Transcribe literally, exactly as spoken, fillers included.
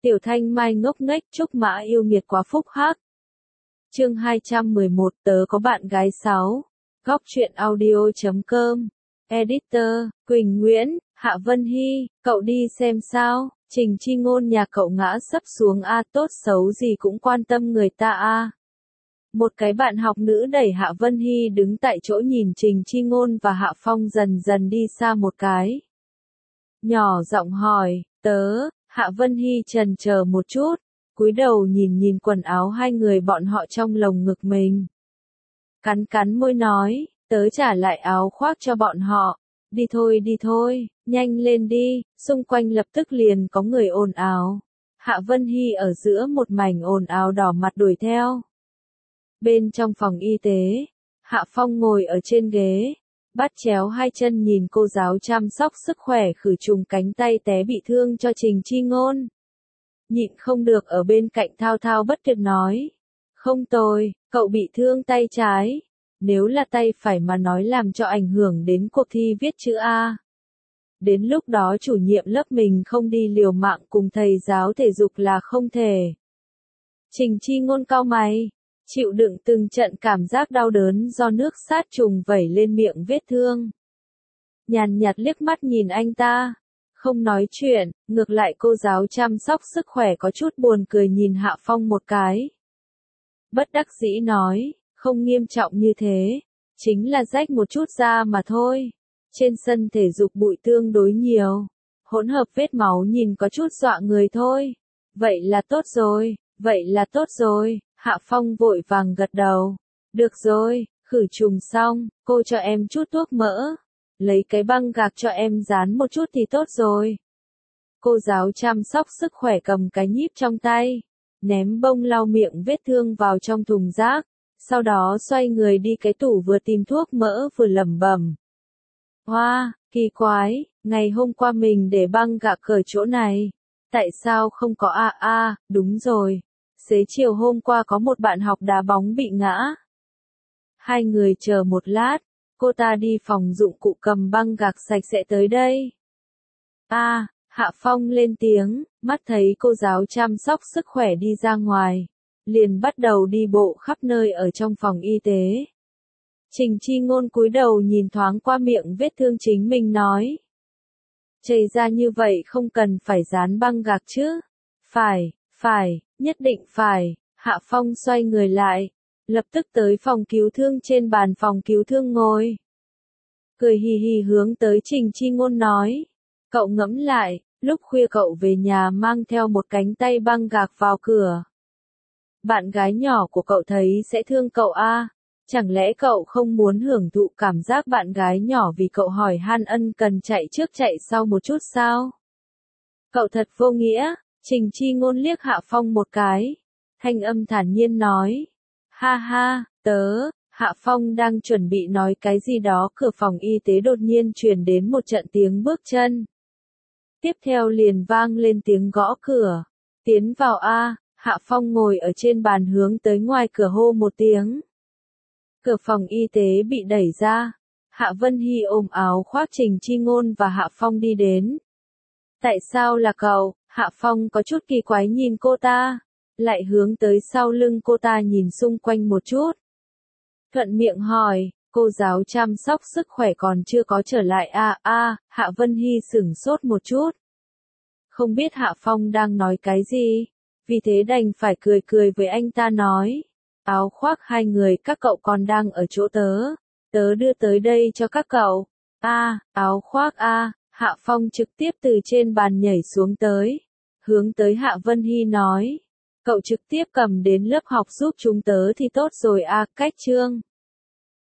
Tiểu Thanh Mai ngốc nghếch, Trúc Mã yêu nghiệt quá phúc hắc. Chương hai trăm mười một, tớ có bạn gái sáu. Góc truyện audio chấm com. Editor, Quỳnh Nguyễn, Hạ Vân Hy, cậu đi xem sao? Trình Chi Ngôn nhà cậu ngã sấp xuống a, tốt xấu gì cũng quan tâm người ta a. Một cái bạn học nữ đẩy Hạ Vân Hy đứng tại chỗ nhìn Trình Chi Ngôn và Hạ Phong dần dần đi xa một cái. Nhỏ giọng hỏi, tớ. Hạ Vân Hy chần chờ một chút, cúi đầu nhìn nhìn quần áo hai người bọn họ trong lồng ngực mình. Cắn cắn môi nói, tớ trả lại áo khoác cho bọn họ. Đi thôi đi thôi, nhanh lên đi, xung quanh lập tức liền có người ồn ào. Hạ Vân Hy ở giữa một mảnh ồn ào đỏ mặt đuổi theo. Bên trong phòng y tế, Hạ Phong ngồi ở trên ghế, bắt chéo hai chân nhìn cô giáo chăm sóc sức khỏe khử trùng cánh tay té bị thương cho Trình Chi Ngôn. Nhịn không được ở bên cạnh thao thao bất tuyệt nói. Không tồi, cậu bị thương tay trái. Nếu là tay phải mà nói làm cho ảnh hưởng đến cuộc thi viết chữ A. Đến lúc đó chủ nhiệm lớp mình không đi liều mạng cùng thầy giáo thể dục là không thể. Trình Chi Ngôn cau mày. Chịu đựng từng trận cảm giác đau đớn do nước sát trùng vẩy lên miệng vết thương. Nhàn nhạt liếc mắt nhìn anh ta. Không nói chuyện, ngược lại cô giáo chăm sóc sức khỏe có chút buồn cười nhìn Hạ Phong một cái. Bất đắc dĩ nói, không nghiêm trọng như thế, chính là rách một chút da mà thôi. Trên sân thể dục bụi tương đối nhiều, hỗn hợp vết máu nhìn có chút dọa người thôi. Vậy là tốt rồi, vậy là tốt rồi. Hạ Phong vội vàng gật đầu. Được rồi, khử trùng xong, cô cho em chút thuốc mỡ. Lấy cái băng gạc cho em dán một chút thì tốt rồi. Cô giáo chăm sóc sức khỏe cầm cái nhíp trong tay, ném bông lau miệng vết thương vào trong thùng rác, sau đó xoay người đi cái tủ vừa tìm thuốc mỡ vừa lẩm bẩm. Hoa, wow, kỳ quái, ngày hôm qua mình để băng gạc ở chỗ này. Tại sao không có a a, à, đúng rồi. Xế chiều hôm qua có một bạn học đá bóng bị ngã. Hai người chờ một lát, cô ta đi phòng dụng cụ cầm băng gạc sạch sẽ tới đây. A, à, Hạ Phong lên tiếng, mắt thấy cô giáo chăm sóc sức khỏe đi ra ngoài, liền bắt đầu đi bộ khắp nơi ở trong phòng y tế. Trình Chi Ngôn cúi đầu nhìn thoáng qua miệng vết thương chính mình nói. Chảy ra như vậy không cần phải dán băng gạc chứ? Phải, phải. Nhất định phải. Hạ Phong xoay người lại, lập tức tới phòng cứu thương trên bàn phòng cứu thương ngồi. Cười hì hì hướng tới Trình Chi Ngôn nói. Cậu ngẫm lại, lúc khuya cậu về nhà mang theo một cánh tay băng gạc vào cửa. Bạn gái nhỏ của cậu thấy sẽ thương cậu a, à? Chẳng lẽ cậu không muốn hưởng thụ cảm giác bạn gái nhỏ vì cậu hỏi han ân cần chạy trước chạy sau một chút sao? Cậu thật vô nghĩa. Trình Chi Ngôn liếc Hạ Phong một cái, thanh âm thản nhiên nói, ha ha, tớ. Hạ Phong đang chuẩn bị nói cái gì đó, cửa phòng y tế đột nhiên truyền đến một trận tiếng bước chân. Tiếp theo liền vang lên tiếng gõ cửa, tiến vào a. Hạ Phong ngồi ở trên bàn hướng tới ngoài cửa hô một tiếng. Cửa phòng y tế bị đẩy ra, Hạ Vân Hy ôm áo khoác Trình Chi Ngôn và Hạ Phong đi đến. Tại sao là cậu? Hạ Phong có chút kỳ quái nhìn cô ta, lại hướng tới sau lưng cô ta nhìn xung quanh một chút. Thuận miệng hỏi, cô giáo chăm sóc sức khỏe còn chưa có trở lại a à, a, à, Hạ Vân Hy sửng sốt một chút. Không biết Hạ Phong đang nói cái gì, vì thế đành phải cười cười với anh ta nói. Áo khoác hai người các cậu còn đang ở chỗ tớ, tớ đưa tới đây cho các cậu. A, à, áo khoác a. À. Hạ Phong trực tiếp từ trên bàn nhảy xuống tới, hướng tới Hạ Vân Hy nói, cậu trực tiếp cầm đến lớp học giúp chúng tớ thì tốt rồi a, cách chương.